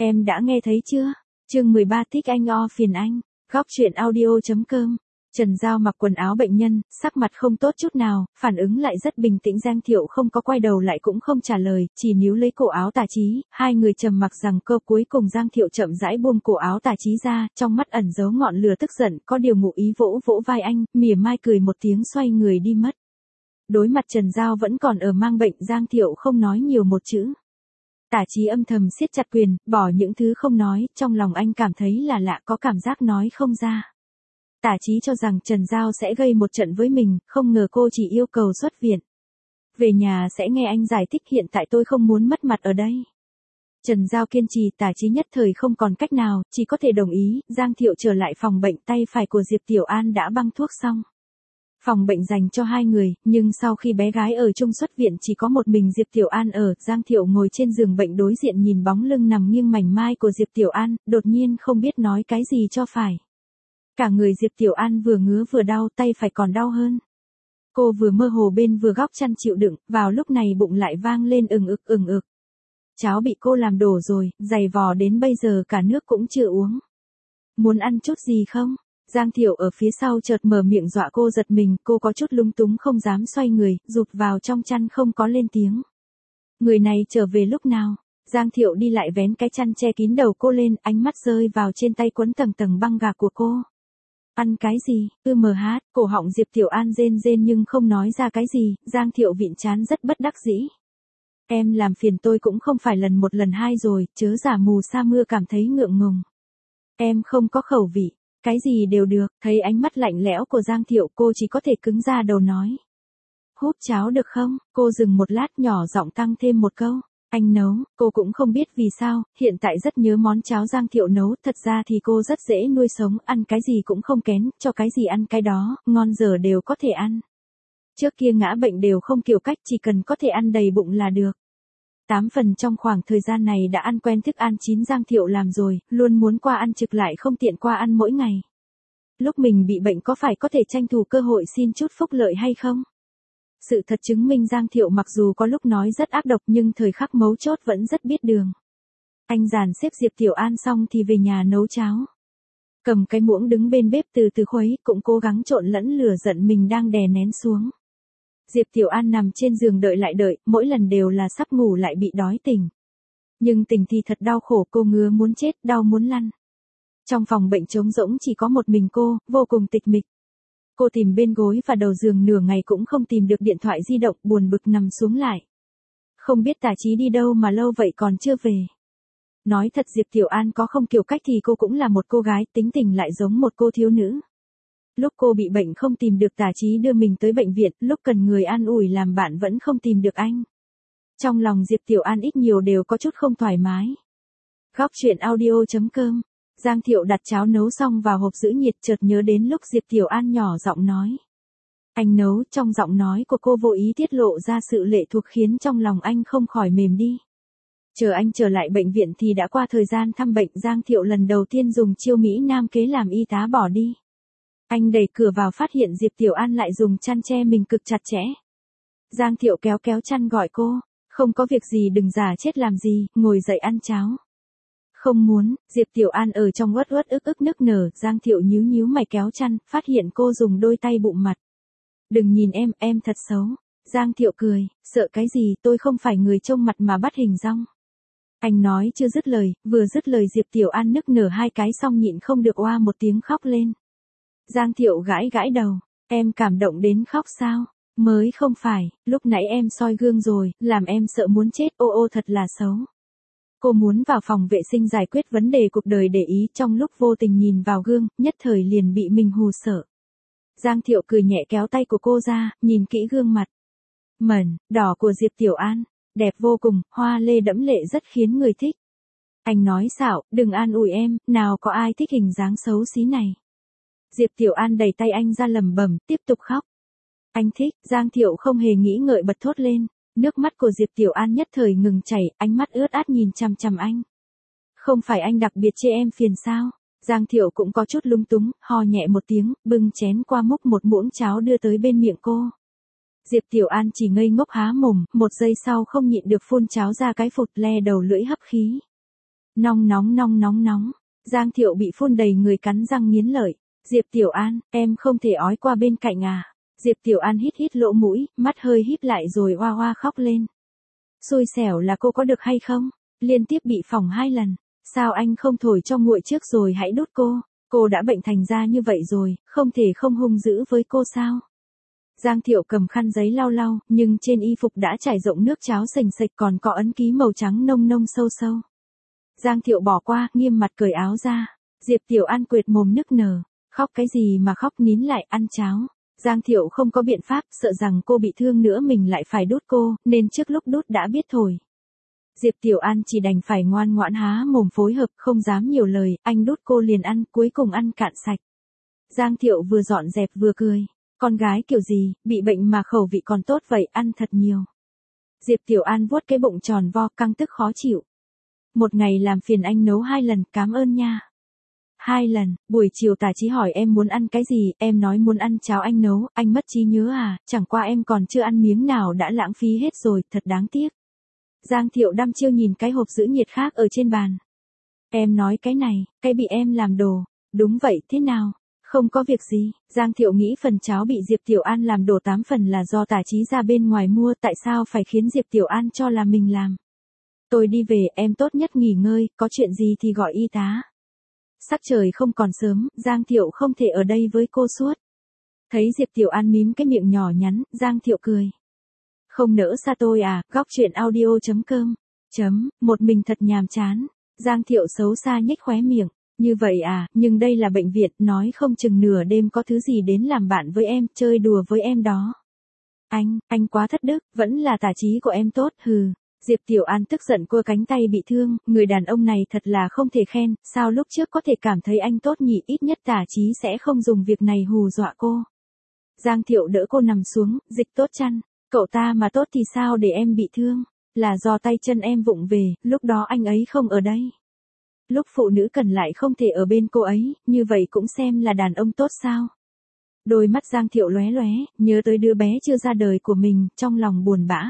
Em đã nghe thấy chưa? Chương 13 thích anh o phiền anh. Góc truyện audio.com. Trần Giao mặc quần áo bệnh nhân, sắc mặt không tốt chút nào, phản ứng lại rất bình tĩnh. Giang Thiệu không có quay đầu lại cũng không trả lời, chỉ níu lấy cổ áo Tả Chí. Hai người trầm mặc rằng câu cuối cùng. Giang Thiệu chậm rãi buông cổ áo Tả Chí ra, trong mắt ẩn giấu ngọn lửa tức giận, có điều ngụ ý vỗ vỗ vai anh, mỉa mai cười một tiếng xoay người đi mất. Đối mặt Trần Giao vẫn còn ở mang bệnh, Giang Thiệu không nói nhiều một chữ. Tả Chí âm thầm siết chặt quyền, bỏ những thứ không nói, trong lòng anh cảm thấy là lạ, có cảm giác nói không ra. Tả Chí cho rằng Trần Giao sẽ gây một trận với mình, không ngờ cô chỉ yêu cầu xuất viện. Về nhà sẽ nghe anh giải thích, hiện tại tôi không muốn mất mặt ở đây. Trần Giao kiên trì, Tả Chí nhất thời không còn cách nào, chỉ có thể đồng ý. Giang Thiệu trở lại phòng bệnh, tay phải của Diệp Tiểu An đã băng thuốc xong. Phòng bệnh dành cho hai người, nhưng sau khi bé gái ở chung xuất viện chỉ có một mình Diệp Tiểu An ở. Giang Thiệu ngồi trên giường bệnh đối diện nhìn bóng lưng nằm nghiêng mảnh mai của Diệp Tiểu An, đột nhiên không biết nói cái gì cho phải. Cả người Diệp Tiểu An vừa ngứa vừa đau, tay phải còn đau hơn. Cô vừa mơ hồ bên vừa góc chăn chịu đựng, vào lúc này bụng lại vang lên ừng ực. Cháo bị cô làm đổ rồi, dày vò đến bây giờ cả nước cũng chưa uống. Muốn ăn chút gì không? Giang Thiệu ở phía sau chợt mở miệng dọa cô giật mình, cô có chút lúng túng không dám xoay người, rụt vào trong chăn không có lên tiếng. Người này trở về lúc nào? Giang Thiệu đi lại vén cái chăn che kín đầu cô lên, ánh mắt rơi vào trên tay quấn tầng tầng băng gạc của cô. Ăn cái gì? Cổ họng Diệp Tiểu An rên rên nhưng không nói ra cái gì. Giang Thiệu vịn trán rất bất đắc dĩ. Em làm phiền tôi cũng không phải lần một lần hai rồi, chớ giả mù sa mưa cảm thấy ngượng ngùng. Em không có khẩu vị. Cái gì đều được. Thấy ánh mắt lạnh lẽo của Giang Thiệu, cô chỉ có thể cứng ra đầu nói. Hút cháo được không? Cô dừng một lát, nhỏ giọng tăng thêm một câu. Anh nấu. Cô cũng không biết vì sao, hiện tại rất nhớ món cháo Giang Thiệu nấu. Thật ra thì cô rất dễ nuôi sống, ăn cái gì cũng không kén, cho cái gì ăn cái đó, ngon dở đều có thể ăn. Trước kia ngã bệnh đều không kiểu cách, chỉ cần có thể ăn đầy bụng là được. 8 phần trong khoảng thời gian này đã ăn quen thức ăn chín Giang Thiệu làm rồi, luôn muốn qua ăn trực lại không tiện qua ăn mỗi ngày. Lúc mình bị bệnh có phải có thể tranh thủ cơ hội xin chút phúc lợi hay không? Sự thật chứng minh Giang Thiệu mặc dù có lúc nói rất ác độc nhưng thời khắc mấu chốt vẫn rất biết đường. Anh dàn xếp Diệp Tiểu An xong thì về nhà nấu cháo. Cầm cái muỗng đứng bên bếp từ từ khuấy, cũng cố gắng trộn lẫn lửa giận mình đang đè nén xuống. Diệp Tiểu An nằm trên giường đợi, mỗi lần đều là sắp ngủ lại bị đói tỉnh. Nhưng tỉnh thì thật đau khổ, cô ngứa muốn chết, đau muốn lăn. Trong phòng bệnh trống rỗng chỉ có một mình cô, vô cùng tịch mịch. Cô tìm bên gối và đầu giường nửa ngày cũng không tìm được điện thoại di động, buồn bực nằm xuống lại. Không biết Tả Chí đi đâu mà lâu vậy còn chưa về. Nói thật Diệp Tiểu An có không kiểu cách thì cô cũng là một cô gái, tính tình lại giống một cô thiếu nữ. Lúc cô bị bệnh không tìm được Tả Chí đưa mình tới bệnh viện, lúc cần người an ủi làm bạn vẫn không tìm được anh. Trong lòng Diệp Tiểu An ít nhiều đều có chút không thoải mái. Góc truyện audio.com. Giang Thiệu đặt cháo nấu xong vào hộp giữ nhiệt, chợt nhớ đến lúc Diệp Tiểu An nhỏ giọng nói. Anh nấu, trong giọng nói của cô vô ý tiết lộ ra sự lệ thuộc khiến trong lòng anh không khỏi mềm đi. Chờ anh trở lại bệnh viện thì đã qua thời gian thăm bệnh. Giang Thiệu lần đầu tiên dùng chiêu Mỹ Nam kế làm y tá bỏ đi. Anh đẩy cửa vào phát hiện Diệp Tiểu An lại dùng chăn che mình cực chặt chẽ. Giang Thiệu kéo chăn gọi cô. Không có việc gì, đừng giả chết làm gì, ngồi dậy ăn cháo. Không muốn. Diệp Tiểu An ở trong uất ức nức nở. Giang Thiệu nhíu mày kéo chăn, phát hiện cô dùng đôi tay bụng mặt. Đừng nhìn em thật xấu. Giang Thiệu cười, sợ cái gì, tôi không phải người trông mặt mà bắt hình dong. Anh nói chưa dứt lời, vừa dứt lời Diệp Tiểu An nức nở hai cái xong nhịn không được oa một tiếng khóc lên. Giang Thiệu gãi đầu, em cảm động đến khóc sao? Mới không phải, lúc nãy em soi gương rồi, làm em sợ muốn chết, ô thật là xấu. Cô muốn vào phòng vệ sinh giải quyết vấn đề cuộc đời, để ý trong lúc vô tình nhìn vào gương, nhất thời liền bị mình hù sợ. Giang Thiệu cười nhẹ kéo tay của cô ra, nhìn kỹ gương mặt mẩn, đỏ của Diệp Tiểu An, đẹp vô cùng, hoa lê đẫm lệ rất khiến người thích. Anh nói xạo, đừng an ủi em, nào có ai thích hình dáng xấu xí này. Diệp Tiểu An đẩy tay anh ra lẩm bẩm, tiếp tục khóc. Anh thích. Giang Thiệu không hề nghĩ ngợi bật thốt lên. Nước mắt của Diệp Tiểu An nhất thời ngừng chảy, ánh mắt ướt át nhìn chằm chằm anh. Không phải anh đặc biệt chê em phiền sao? Giang Thiệu cũng có chút lung túng, ho nhẹ một tiếng, bưng chén qua múc một muỗng cháo đưa tới bên miệng cô. Diệp Tiểu An chỉ ngây ngốc há mồm, một giây sau không nhịn được phun cháo ra cái phụt, le đầu lưỡi hấp khí. Nong nóng nong nóng nóng. Giang Thiệu bị phun đầy người cắn răng nghiến lợi. Diệp Tiểu An, em không thể ói qua bên cạnh à? Diệp Tiểu An hít hít lỗ mũi, mắt hơi híp lại rồi oa oa khóc lên. Xui xẻo là cô có được hay không? Liên tiếp bị phỏng 2 lần. Sao anh không thổi cho nguội trước rồi hãy đút cô? Cô đã bệnh thành ra như vậy rồi, không thể không hung dữ với cô sao? Giang Thiệu cầm khăn giấy lau lau, nhưng trên y phục đã trải rộng nước cháo sềnh sệch còn có ấn ký màu trắng nông nông sâu sâu. Giang Thiệu bỏ qua, nghiêm mặt cởi áo ra. Diệp Tiểu An quệt mồm nức nở. Khóc cái gì mà khóc, nín lại ăn cháo. Giang Thiệu không có biện pháp, sợ rằng cô bị thương nữa mình lại phải đút cô, nên trước lúc đút đã biết thổi. Diệp Tiểu An chỉ đành phải ngoan ngoãn há mồm phối hợp, không dám nhiều lời, anh đút cô liền ăn, cuối cùng ăn cạn sạch. Giang Thiệu vừa dọn dẹp vừa cười. Con gái kiểu gì, bị bệnh mà khẩu vị còn tốt vậy, ăn thật nhiều. Diệp Tiểu An vuốt cái bụng tròn vo, căng tức khó chịu. Một ngày làm phiền anh nấu 2 lần, cảm ơn nha. 2 lần, buổi chiều Tả Chí hỏi em muốn ăn cái gì, em nói muốn ăn cháo anh nấu, anh mất trí nhớ à, chẳng qua em còn chưa ăn miếng nào đã lãng phí hết rồi, thật đáng tiếc. Giang Thiệu đăm chiêu nhìn cái hộp giữ nhiệt khác ở trên bàn. Em nói cái này, cái bị em làm đồ. Đúng vậy, thế nào? Không có việc gì. Giang Thiệu nghĩ phần cháo bị Diệp Tiểu An làm đổ 8 phần là do Tả Chí ra bên ngoài mua, tại sao phải khiến Diệp Tiểu An cho là mình làm. Tôi đi về, em tốt nhất nghỉ ngơi, có chuyện gì thì gọi y tá. Sắc trời không còn sớm, Giang Thiệu không thể ở đây với cô suốt. Thấy Diệp Tiểu An mím cái miệng nhỏ nhắn, Giang Thiệu cười. Không nỡ xa tôi à, góc chuyện audio.com. Một mình thật nhàm chán. Giang Thiệu xấu xa nhếch khóe miệng. Như vậy à, nhưng đây là bệnh viện, nói không chừng nửa đêm có thứ gì đến làm bạn với em, chơi đùa với em đó. Anh quá thất đức, vẫn là Tả Chí của em tốt, hừ. Diệp Tiểu An tức giận cua cánh tay bị thương, người đàn ông này thật là không thể khen, sao lúc trước có thể cảm thấy anh tốt nhỉ, ít nhất Tả Chí sẽ không dùng việc này hù dọa cô. Giang Thiệu đỡ cô nằm xuống, dịch tốt chăn, cậu ta mà tốt thì sao để em bị thương, là do tay chân em vụng về, lúc đó anh ấy không ở đây. Lúc phụ nữ cần lại không thể ở bên cô ấy, như vậy cũng xem là đàn ông tốt sao. Đôi mắt Giang Thiệu lóe lóe, nhớ tới đứa bé chưa ra đời của mình, trong lòng buồn bã.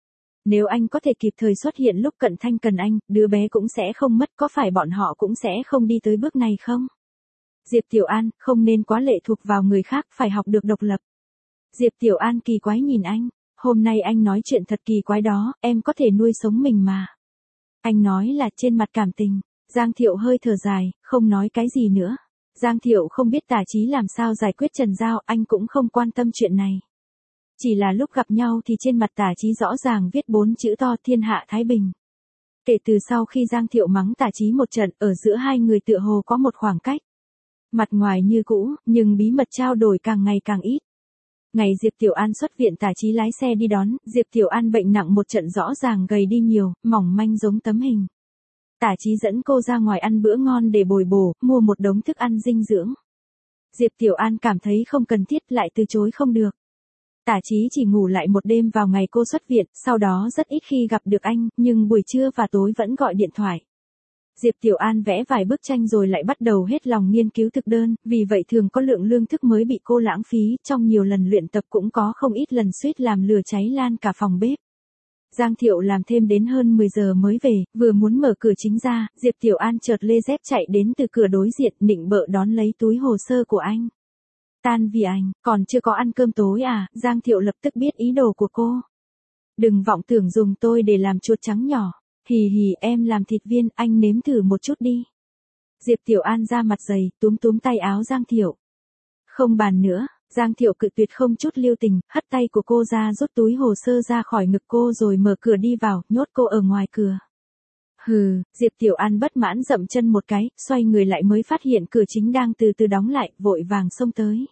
Nếu anh có thể kịp thời xuất hiện lúc Cận Thanh cần anh, đứa bé cũng sẽ không mất, có phải bọn họ cũng sẽ không đi tới bước này không? Diệp Tiểu An, không nên quá lệ thuộc vào người khác, phải học được độc lập. Diệp Tiểu An kỳ quái nhìn anh, hôm nay anh nói chuyện thật kỳ quái đó, em có thể nuôi sống mình mà. Anh nói là trên mặt cảm tình. Giang Thiệu hơi thở dài, không nói cái gì nữa. Giang Thiệu không biết Tả Chí làm sao giải quyết Trần Giao, anh cũng không quan tâm chuyện này. Chỉ là lúc gặp nhau thì trên mặt Tả Chí rõ ràng viết 4 chữ to thiên hạ thái bình. Kể từ sau khi Giang Thiệu mắng Tả Chí một trận, ở giữa hai người tựa hồ có một khoảng cách. Mặt ngoài như cũ, nhưng bí mật trao đổi càng ngày càng ít. Ngày Diệp Tiểu An xuất viện Tả Chí lái xe đi đón, Diệp Tiểu An bệnh nặng một trận rõ ràng gầy đi nhiều, mỏng manh giống tấm hình. Tả Chí dẫn cô ra ngoài ăn bữa ngon để bồi bổ, mua một đống thức ăn dinh dưỡng. Diệp Tiểu An cảm thấy không cần thiết lại từ chối không được. Tả Chí chỉ ngủ lại một đêm vào ngày cô xuất viện, sau đó rất ít khi gặp được anh, nhưng buổi trưa và tối vẫn gọi điện thoại. Diệp Tiểu An vẽ vài bức tranh rồi lại bắt đầu hết lòng nghiên cứu thực đơn, vì vậy thường có lượng lương thức mới bị cô lãng phí, trong nhiều lần luyện tập cũng có không ít lần suýt làm lửa cháy lan cả phòng bếp. Giang Thiệu làm thêm đến hơn 10 giờ mới về, vừa muốn mở cửa chính ra, Diệp Tiểu An chợt lê dép chạy đến từ cửa đối diện, nịnh bợ đón lấy túi hồ sơ của anh. Tan vì anh, còn chưa có ăn cơm tối à, Giang Thiệu lập tức biết ý đồ của cô. Đừng vọng tưởng dùng tôi để làm chuột trắng nhỏ. Hì hì, em làm thịt viên, anh nếm thử một chút đi. Diệp Tiểu An ra mặt dày, túm túm tay áo Giang Thiệu. Không bàn nữa. Giang Thiệu cự tuyệt không chút lưu tình, hất tay của cô ra rút túi hồ sơ ra khỏi ngực cô rồi mở cửa đi vào, nhốt cô ở ngoài cửa. Hừ, Diệp Tiểu An bất mãn dậm chân một cái, xoay người lại mới phát hiện cửa chính đang từ từ đóng lại, vội vàng xông tới.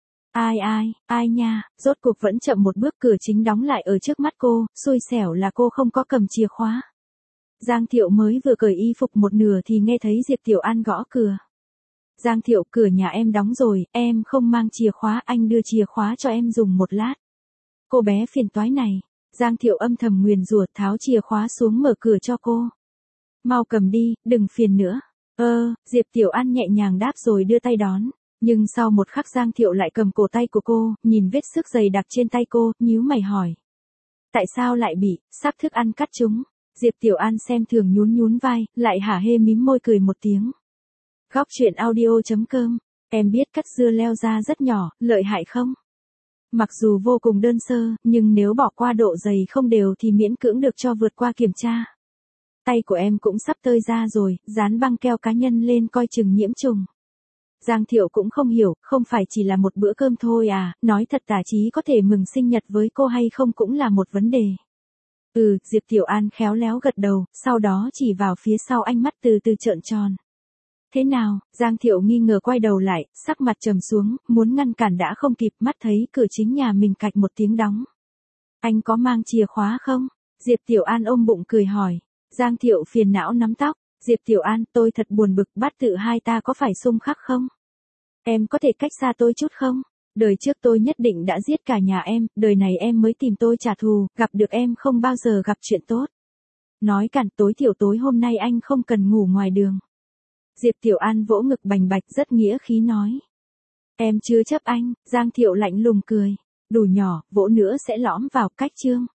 Ai nha, rốt cuộc vẫn chậm một bước, cửa chính đóng lại ở trước mắt cô, xui xẻo là cô không có cầm chìa khóa. Giang Thiệu mới vừa cởi y phục một nửa thì nghe thấy Diệp Tiểu An gõ cửa. Giang Thiệu, cửa nhà em đóng rồi, em không mang chìa khóa, anh đưa chìa khóa cho em dùng một lát. Cô bé phiền toái này. Giang Thiệu âm thầm nguyền rủa, tháo chìa khóa xuống mở cửa cho cô. Mau cầm đi, đừng phiền nữa. Diệp Tiểu An nhẹ nhàng đáp rồi đưa tay đón. Nhưng sau một khắc Giang Thiệu lại cầm cổ tay của cô, nhìn vết xước dày đặc trên tay cô, nhíu mày hỏi. Tại sao lại bị, sắp thức ăn cắt chúng? Diệp Tiểu An xem thường nhún nhún vai, lại hả hê mím môi cười một tiếng. Góc truyện audio.com, em biết cắt dưa leo ra rất nhỏ, lợi hại không? Mặc dù vô cùng đơn sơ, nhưng nếu bỏ qua độ dày không đều thì miễn cưỡng được cho vượt qua kiểm tra. Tay của em cũng sắp tơi ra rồi, dán băng keo cá nhân lên coi chừng nhiễm trùng. Giang Thiệu cũng không hiểu, không phải chỉ là một bữa cơm thôi à, nói thật tả chí có thể mừng sinh nhật với cô hay không cũng là một vấn đề. Diệp Tiểu An khéo léo gật đầu, sau đó chỉ vào phía sau ánh mắt từ từ trợn tròn. Thế nào? Giang Thiệu nghi ngờ quay đầu lại, sắc mặt trầm xuống, muốn ngăn cản đã không kịp, mắt thấy cửa chính nhà mình cạch một tiếng đóng. Anh có mang chìa khóa không? Diệp Tiểu An ôm bụng cười hỏi. Giang Thiệu phiền não nắm tóc. Diệp Tiểu An, tôi thật buồn bực, bát tự hai ta có phải xung khắc không? Em có thể cách xa tôi chút không? Đời trước tôi nhất định đã giết cả nhà em, đời này em mới tìm tôi trả thù, gặp được em không bao giờ gặp chuyện tốt. Nói cản, tối thiểu tối hôm nay anh không cần ngủ ngoài đường. Diệp Tiểu An vỗ ngực bành bạch rất nghĩa khí nói. Em chưa chấp anh, Giang Thiệu lạnh lùng cười. Đủ nhỏ, vỗ nữa sẽ lõm vào cách chương.